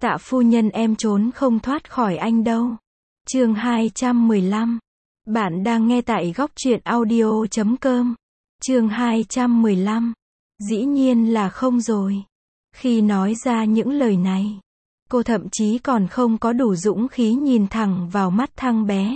Tạ phu nhân em trốn không thoát khỏi anh đâu. Chương 215. Bạn đang nghe tại góc truyện audio.com. Chương 215. Dĩ nhiên là không rồi. Khi nói ra những lời này, cô thậm chí còn không có đủ dũng khí nhìn thẳng vào mắt thằng bé.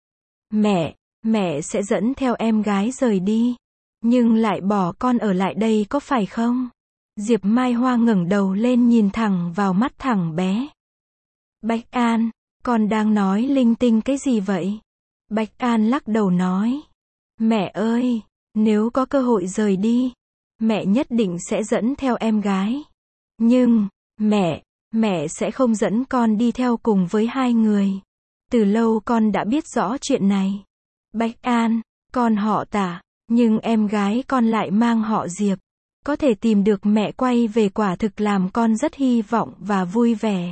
Mẹ sẽ dẫn theo em gái rời đi, nhưng lại bỏ con ở lại đây có phải không? Diệp Mai Hoa ngẩng đầu lên nhìn thẳng vào mắt thằng bé. Bách An, con đang nói linh tinh cái gì vậy? Bách An lắc đầu nói. Mẹ ơi, nếu có cơ hội rời đi, mẹ nhất định sẽ dẫn theo em gái. Nhưng, mẹ sẽ không dẫn con đi theo cùng với hai người. Từ lâu con đã biết rõ chuyện này. Bách An, con họ Tạ, nhưng em gái con lại mang họ Diệp. Có thể tìm được mẹ quay về quả thực làm con rất hy vọng và vui vẻ.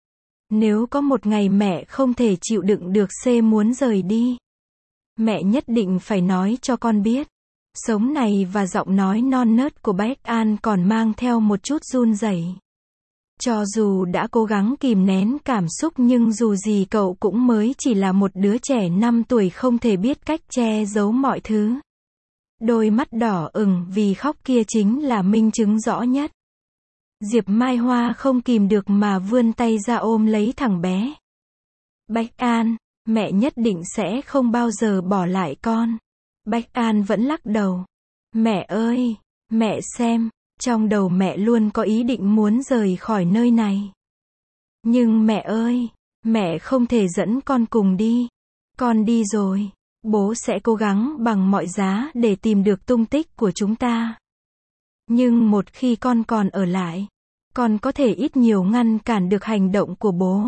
Nếu có một ngày mẹ không thể chịu đựng được muốn rời đi, mẹ nhất định phải nói cho con biết. Sống này và giọng nói non nớt của Bách An còn mang theo một chút run rẩy. Cho dù đã cố gắng kìm nén cảm xúc nhưng dù gì cậu cũng mới chỉ là một đứa trẻ 5 tuổi không thể biết cách che giấu mọi thứ. Đôi mắt đỏ ửng vì khóc kia chính là minh chứng rõ nhất. Diệp Mai Hoa không kìm được mà vươn tay ra ôm lấy thằng bé. Bách An, mẹ nhất định sẽ không bao giờ bỏ lại con. Bách An vẫn lắc đầu. Mẹ ơi, mẹ xem, trong đầu mẹ luôn có ý định muốn rời khỏi nơi này. Nhưng mẹ ơi, mẹ không thể dẫn con cùng đi. Con đi rồi, bố sẽ cố gắng bằng mọi giá để tìm được tung tích của chúng ta. Nhưng một khi con còn ở lại, con có thể ít nhiều ngăn cản được hành động của bố.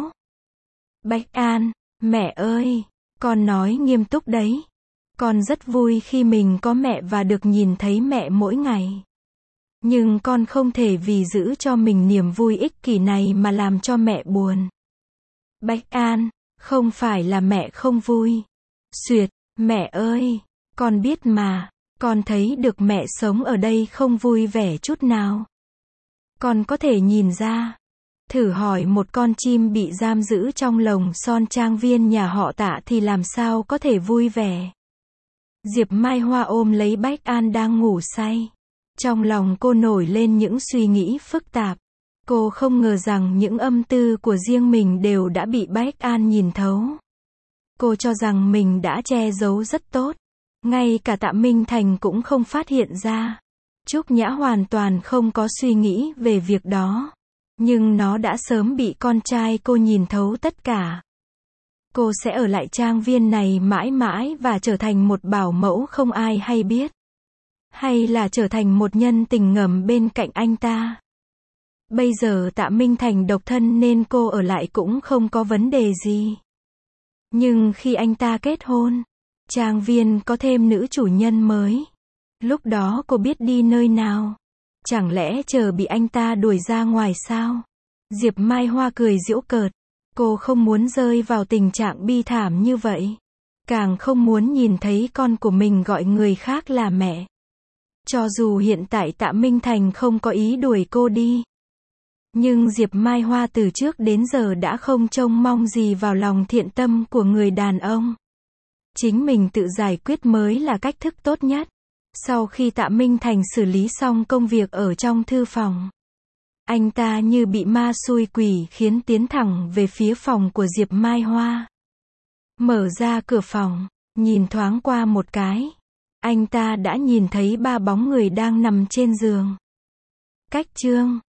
Bách An, mẹ ơi, con nói nghiêm túc đấy. Con rất vui khi mình có mẹ và được nhìn thấy mẹ mỗi ngày. Nhưng con không thể vì giữ cho mình niềm vui ích kỷ này mà làm cho mẹ buồn. Bách An, không phải là mẹ không vui. Xuyệt, mẹ ơi, con biết mà, con thấy được mẹ sống ở đây không vui vẻ chút nào. Con có thể nhìn ra. Thử hỏi một con chim bị giam giữ trong lồng son trang viên nhà họ Tạ thì làm sao có thể vui vẻ. Diệp Mai Hoa ôm lấy Bách An đang ngủ say. Trong lòng cô nổi lên những suy nghĩ phức tạp. Cô không ngờ rằng những âm tư của riêng mình đều đã bị Bách An nhìn thấu. Cô cho rằng mình đã che giấu rất tốt. Ngay cả Tạ Minh Thành cũng không phát hiện ra. Trúc Nhã hoàn toàn không có suy nghĩ về việc đó. Nhưng nó đã sớm bị con trai cô nhìn thấu tất cả. Cô sẽ ở lại trang viên này mãi mãi và trở thành một bảo mẫu không ai hay biết. Hay là trở thành một nhân tình ngầm bên cạnh anh ta. Bây giờ Tạ Minh Thành độc thân nên cô ở lại cũng không có vấn đề gì. Nhưng khi anh ta kết hôn, trang viên có thêm nữ chủ nhân mới. Lúc đó cô biết đi nơi nào? Chẳng lẽ chờ bị anh ta đuổi ra ngoài sao? Diệp Mai Hoa cười giễu cợt. Cô không muốn rơi vào tình trạng bi thảm như vậy. Càng không muốn nhìn thấy con của mình gọi người khác là mẹ. Cho dù hiện tại Tạ Minh Thành không có ý đuổi cô đi. Nhưng Diệp Mai Hoa từ trước đến giờ đã không trông mong gì vào lòng thiện tâm của người đàn ông. Chính mình tự giải quyết mới là cách thức tốt nhất. Sau khi Tạ Minh Thành xử lý xong công việc ở trong thư phòng, anh ta như bị ma xui quỷ khiến tiến thẳng về phía phòng của Diệp Mai Hoa. Mở ra cửa phòng, nhìn thoáng qua một cái. Anh ta đã nhìn thấy 3 bóng người đang nằm trên giường. Cách chương